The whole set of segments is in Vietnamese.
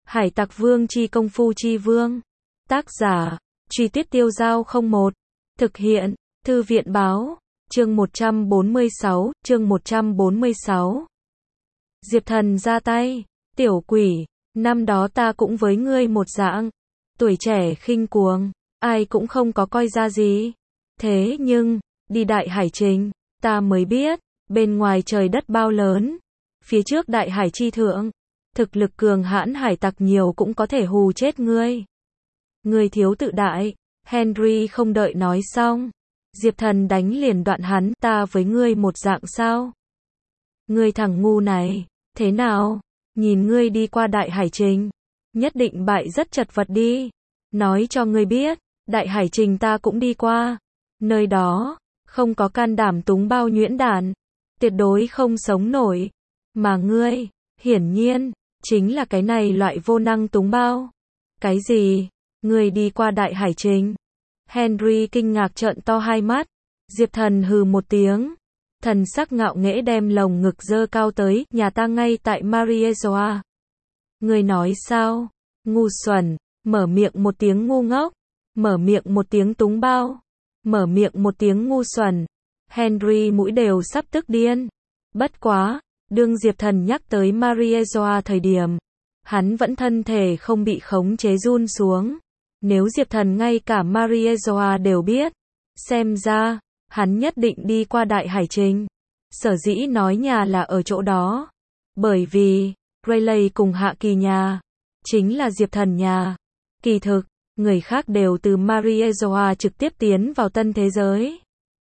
Hải Tặc Vương chi công phu chi vương. Tác giả, Truy Tuyết Tiêu Dao 01. Thực hiện, Thư viện báo, chương 146, chương 146. Diệp Thần ra tay, tiểu quỷ, năm đó ta cũng với ngươi một dạng, tuổi trẻ khinh cuồng, ai cũng không có coi ra gì. Thế nhưng, đi đại hải trình, ta mới biết, bên ngoài trời đất bao lớn, phía trước đại hải chi thượng, thực lực cường hãn hải tặc nhiều cũng có thể hù chết ngươi. Ngươi thiếu tự đại. Henry không đợi nói xong, Diệp Thần đánh liền đoạn hắn, ta với ngươi một dạng sao? Ngươi thằng ngu này, thế nào? Nhìn ngươi đi qua đại hải trình, nhất định bại rất chật vật đi. Nói cho ngươi biết, đại hải trình ta cũng đi qua. Nơi đó, không có can đảm túng bao nhuyễn đản, tuyệt đối không sống nổi. Mà ngươi, hiển nhiên, chính là cái này loại vô năng túng bao. Cái gì? Ngươi đi qua đại hải trình? Henry kinh ngạc trợn to hai mắt. Diệp Thần hừ một tiếng, thần sắc ngạo nghễ đem lồng ngực dơ cao tới, nhà ta ngay tại Mariezoa. Ngươi nói sao? Ngu xuẩn, mở miệng một tiếng ngu ngốc, mở miệng một tiếng túng bao, mở miệng một tiếng ngu xuẩn. Henry mũi đều sắp tức điên. Bất quá, đương Diệp Thần nhắc tới Mariezoa thời điểm, hắn vẫn thân thể không bị khống chế run xuống. Nếu Diệp Thần ngay cả Mariezoa đều biết, xem ra, hắn nhất định đi qua đại hải trình. Sở dĩ nói nhà là ở chỗ đó, bởi vì, Rayleigh cùng Hạ Kỳ nhà, chính là Diệp Thần nhà. Kỳ thực, người khác đều từ Mariezoa trực tiếp tiến vào tân thế giới.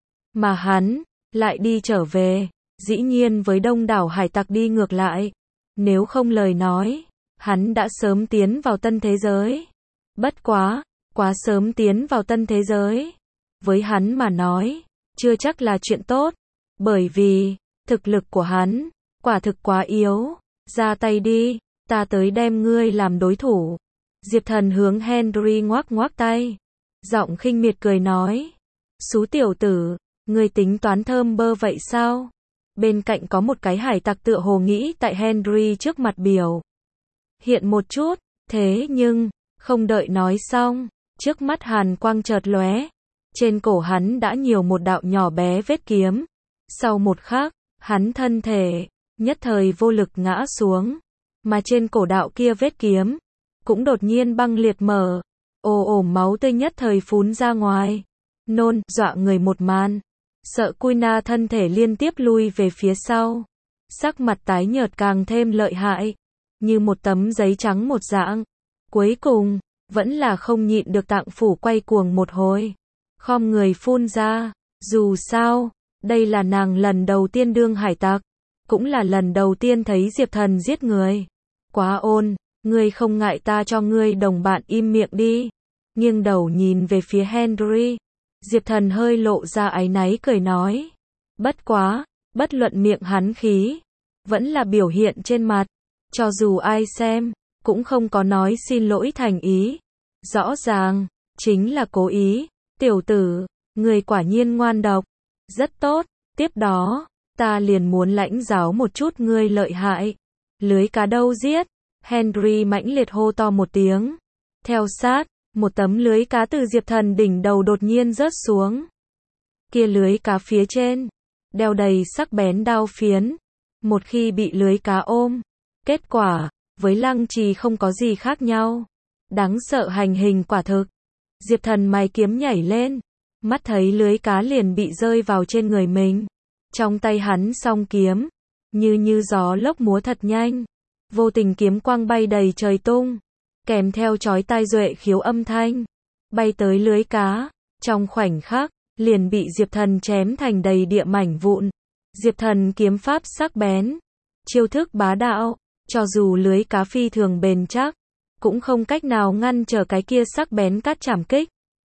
Mà hắn, lại đi trở về, dĩ nhiên với đông đảo hải tặc đi ngược lại. Nếu không lời nói, hắn đã sớm tiến vào tân thế giới. Bất quá, quá sớm tiến vào tân thế giới. Với hắn mà nói, chưa chắc là chuyện tốt. Bởi vì, thực lực của hắn, quả thực quá yếu. Ra tay đi, ta tới đem ngươi làm đối thủ. Diệp Thần hướng Henry ngoắc ngoắc tay. Giọng khinh miệt cười nói. Xú tiểu tử, ngươi tính toán thơm bơ vậy sao? Bên cạnh có một cái hải tặc tựa hồ nghĩ tại Henry trước mặt biểu hiện một chút. Thế nhưng, không đợi nói xong, trước mắt hàn quang chợt lóe, trên cổ hắn đã nhiều một đạo nhỏ bé vết kiếm. Sau một khắc, hắn thân thể nhất thời vô lực ngã xuống, mà trên cổ đạo kia vết kiếm cũng đột nhiên băng liệt mở, ồ ồ máu tươi nhất thời phún ra ngoài. Nôn, dọa người một màn. Sợ Kuina thân thể liên tiếp lui về phía sau, sắc mặt tái nhợt càng thêm lợi hại, như một tấm giấy trắng một dạng. Cuối cùng, vẫn là không nhịn được tạng phủ quay cuồng một hồi, khom người phun ra. Dù sao, đây là nàng lần đầu tiên đương hải tặc, cũng là lần đầu tiên thấy Diệp Thần giết người. Quá ôn, ngươi không ngại ta cho ngươi đồng bạn im miệng đi. Nghiêng đầu nhìn về phía Henry, Diệp Thần hơi lộ ra áy náy cười nói. Bất quá, bất luận miệng hắn khí, vẫn là biểu hiện trên mặt, cho dù ai xem, cũng không có nói xin lỗi thành ý. Rõ ràng, chính là cố ý. Tiểu tử, người quả nhiên ngoan độc. Rất tốt, tiếp đó, ta liền muốn lãnh giáo một chút ngươi lợi hại. Lưới cá đâu giết? Henry mãnh liệt hô to một tiếng. Theo sát, một tấm lưới cá từ Diệp Thần đỉnh đầu đột nhiên rớt xuống. Kia lưới cá phía trên, đeo đầy sắc bén đao phiến. Một khi bị lưới cá ôm, kết quả, với Lăng Trì không có gì khác nhau. Đáng sợ hành hình quả thực. Diệp Thần mày kiếm nhảy lên, mắt thấy lưới cá liền bị rơi vào trên người mình. Trong tay hắn song kiếm, như gió lốc múa thật nhanh. Vô tình kiếm quang bay đầy trời tung, kèm theo chói tai duệ khiếu âm thanh, bay tới lưới cá. Trong khoảnh khắc, liền bị Diệp Thần chém thành đầy địa mảnh vụn. Diệp Thần kiếm pháp sắc bén, chiêu thức bá đạo, cho dù lưới cá phi thường bền chắc, cũng không cách nào ngăn trở cái kia sắc bén cát chảm kích.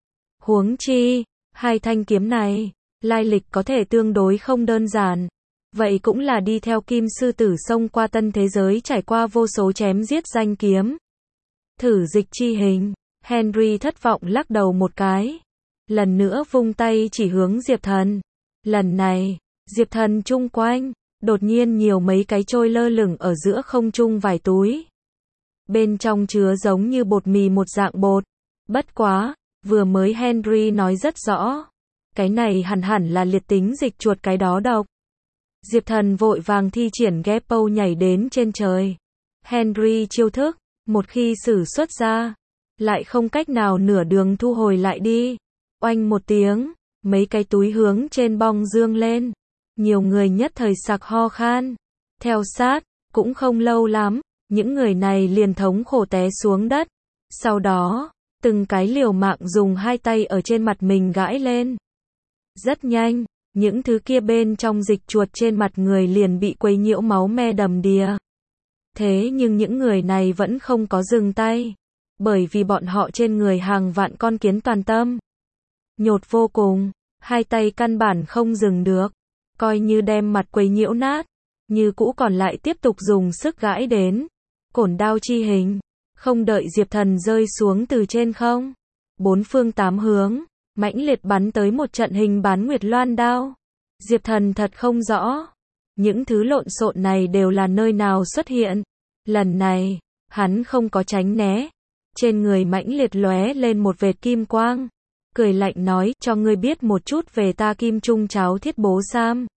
Huống chi, hai thanh kiếm này, lai lịch có thể tương đối không đơn giản. Vậy cũng là đi theo Kim Sư Tử xông qua tân thế giới trải qua vô số chém giết danh kiếm. Thử dịch chi hình, Henry thất vọng lắc đầu một cái. Lần nữa vung tay chỉ hướng Diệp Thần. Lần này, Diệp Thần chung quanh, đột nhiên nhiều mấy cái trôi lơ lửng ở giữa không trung vài túi. bên trong chứa giống như bột mì một dạng bột. Bất quá, vừa mới Henry nói rất rõ, cái này hẳn hẳn là liệt tính dịch chuột cái đó độc. Diệp Thần vội vàng thi triển Geppo nhảy đến trên trời. Henry chiêu thức, một khi sử xuất ra, lại không cách nào nửa đường thu hồi lại đi. Oanh một tiếng, mấy cái túi hướng trên bong dương lên. Nhiều người nhất thời sặc ho khan. Theo sát, cũng không lâu lắm, những người này liền thống khổ té xuống đất. Sau đó, từng cái liều mạng dùng hai tay ở trên mặt mình gãi lên. Rất nhanh, những thứ kia bên trong dịch chuột trên mặt người liền bị quấy nhiễu máu me đầm đìa. Thế nhưng những người này vẫn không có dừng tay, bởi vì bọn họ trên người hàng vạn con kiến toàn tâm. Nhột vô cùng, hai tay căn bản không dừng được, coi như đem mặt quấy nhiễu nát, như cũ còn lại tiếp tục dùng sức gãi đến. Cổn đao chi hình, không đợi Diệp Thần rơi xuống từ trên không. Bốn phương tám hướng, mãnh liệt bắn tới một trận hình bán nguyệt loan đao. Diệp Thần thật không rõ, những thứ lộn xộn này đều là nơi nào xuất hiện. Lần này, hắn không có tránh né. Trên người mãnh liệt lóe lên một vệt kim quang. Cười lạnh nói, cho ngươi biết một chút về ta Kim Trung Cháo Thiết Bố Sam.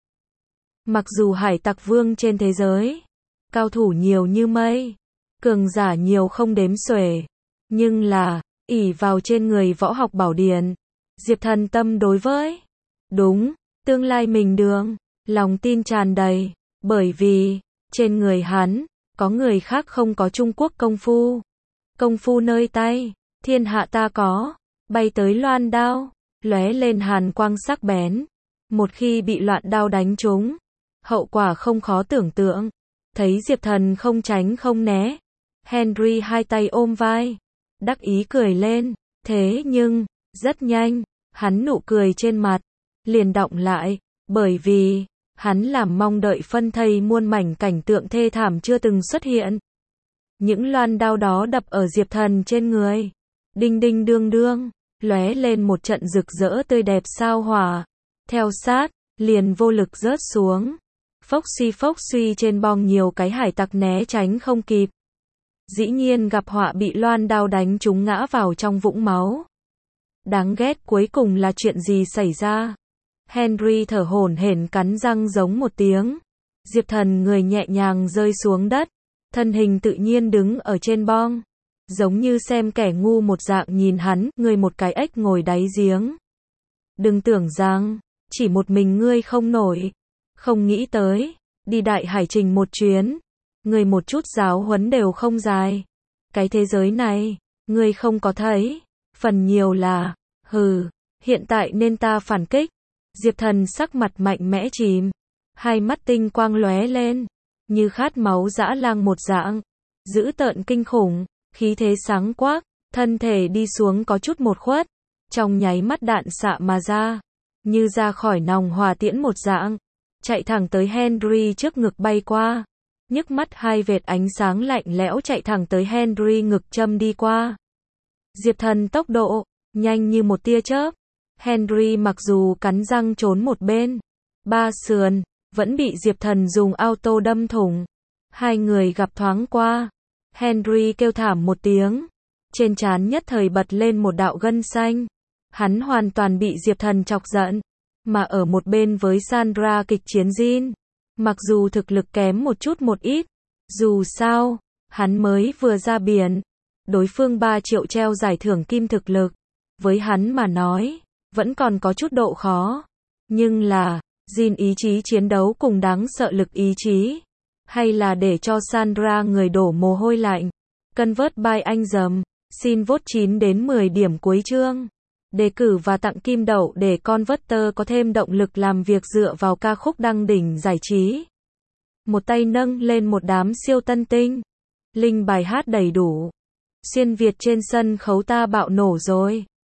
Mặc dù hải tặc vương trên thế giới, cao thủ nhiều như mây, cường giả nhiều không đếm xuể, nhưng là, ỷ vào trên người võ học bảo điển, Diệp Thần tâm đối với, đúng, tương lai mình đường, lòng tin tràn đầy, bởi vì, trên người hắn, có người khác không có Trung Quốc công phu. Công phu nơi tay, thiên hạ ta có, bay tới loan đao, lóe lên hàn quang sắc bén. Một khi bị loạn đao đánh trúng, hậu quả không khó tưởng tượng. Thấy Diệp Thần không tránh không né, Henry hai tay ôm vai, đắc ý cười lên. Thế nhưng, rất nhanh, hắn nụ cười trên mặt liền đọng lại, bởi vì hắn làm mong đợi phân thây muôn mảnh cảnh tượng thê thảm chưa từng xuất hiện. Những loan đao đó đập ở Diệp Thần trên người, đinh đinh đương đương, lóe lên một trận rực rỡ tươi đẹp sao hỏa. Theo sát, liền vô lực rớt xuống. Phốc suy trên bong nhiều cái hải tặc né tránh không kịp. Dĩ nhiên gặp họa bị loan đao đánh trúng ngã vào trong vũng máu. Đáng ghét cuối cùng là chuyện gì xảy ra? Henry thở hổn hển cắn răng giống một tiếng. Diệp Thần người nhẹ nhàng rơi xuống đất, thân hình tự nhiên đứng ở trên bong, giống như xem kẻ ngu một dạng nhìn hắn, ngươi một cái ếch ngồi đáy giếng. Đừng tưởng rằng, chỉ một mình ngươi không nổi, không nghĩ tới, đi đại hải trình một chuyến, ngươi một chút giáo huấn đều không dài. Cái thế giới này, ngươi không có thấy, phần nhiều là, hiện tại nên ta phản kích. Diệp Thần sắc mặt mạnh mẽ chìm, hai mắt tinh quang lóe lên, như khát máu dã lang một dạng, dữ tợn kinh khủng, khí thế sáng quắc, thân thể đi xuống có chút một khuất, trong nháy mắt đạn xạ mà ra, như ra khỏi nòng hỏa tiễn một dạng, chạy thẳng tới Henry trước ngực bay qua, nhức mắt hai vệt ánh sáng lạnh lẽo chạy thẳng tới Henry ngực châm đi qua. Diệp Thần tốc độ nhanh như một tia chớp. Henry mặc dù cắn răng trốn một bên, ba sườn vẫn bị Diệp Thần dùng auto đâm thủng. Hai người gặp thoáng qua, Henry kêu thảm một tiếng, trên trán nhất thời bật lên một đạo gân xanh. Hắn hoàn toàn bị Diệp Thần chọc giận, mà ở một bên với Sandra kịch chiến Jin, mặc dù thực lực kém một chút một ít, dù sao, hắn mới vừa ra biển, đối phương 3 triệu treo giải thưởng kim thực lực, với hắn mà nói, vẫn còn có chút độ khó, nhưng là, Jin ý chí chiến đấu cùng đáng sợ lực ý chí, hay là để cho Sandra người đổ mồ hôi lạnh. Convert by anh dầm, xin vote 9 đến 10 điểm cuối chương. Đề cử và tặng kim đậu để Converter có thêm động lực làm việc dựa vào ca khúc đăng đỉnh giải trí. Một tay nâng lên một đám siêu tân tinh. Link bài hát đầy đủ. Xuyên Việt trên sân khấu ta bạo nổ rồi.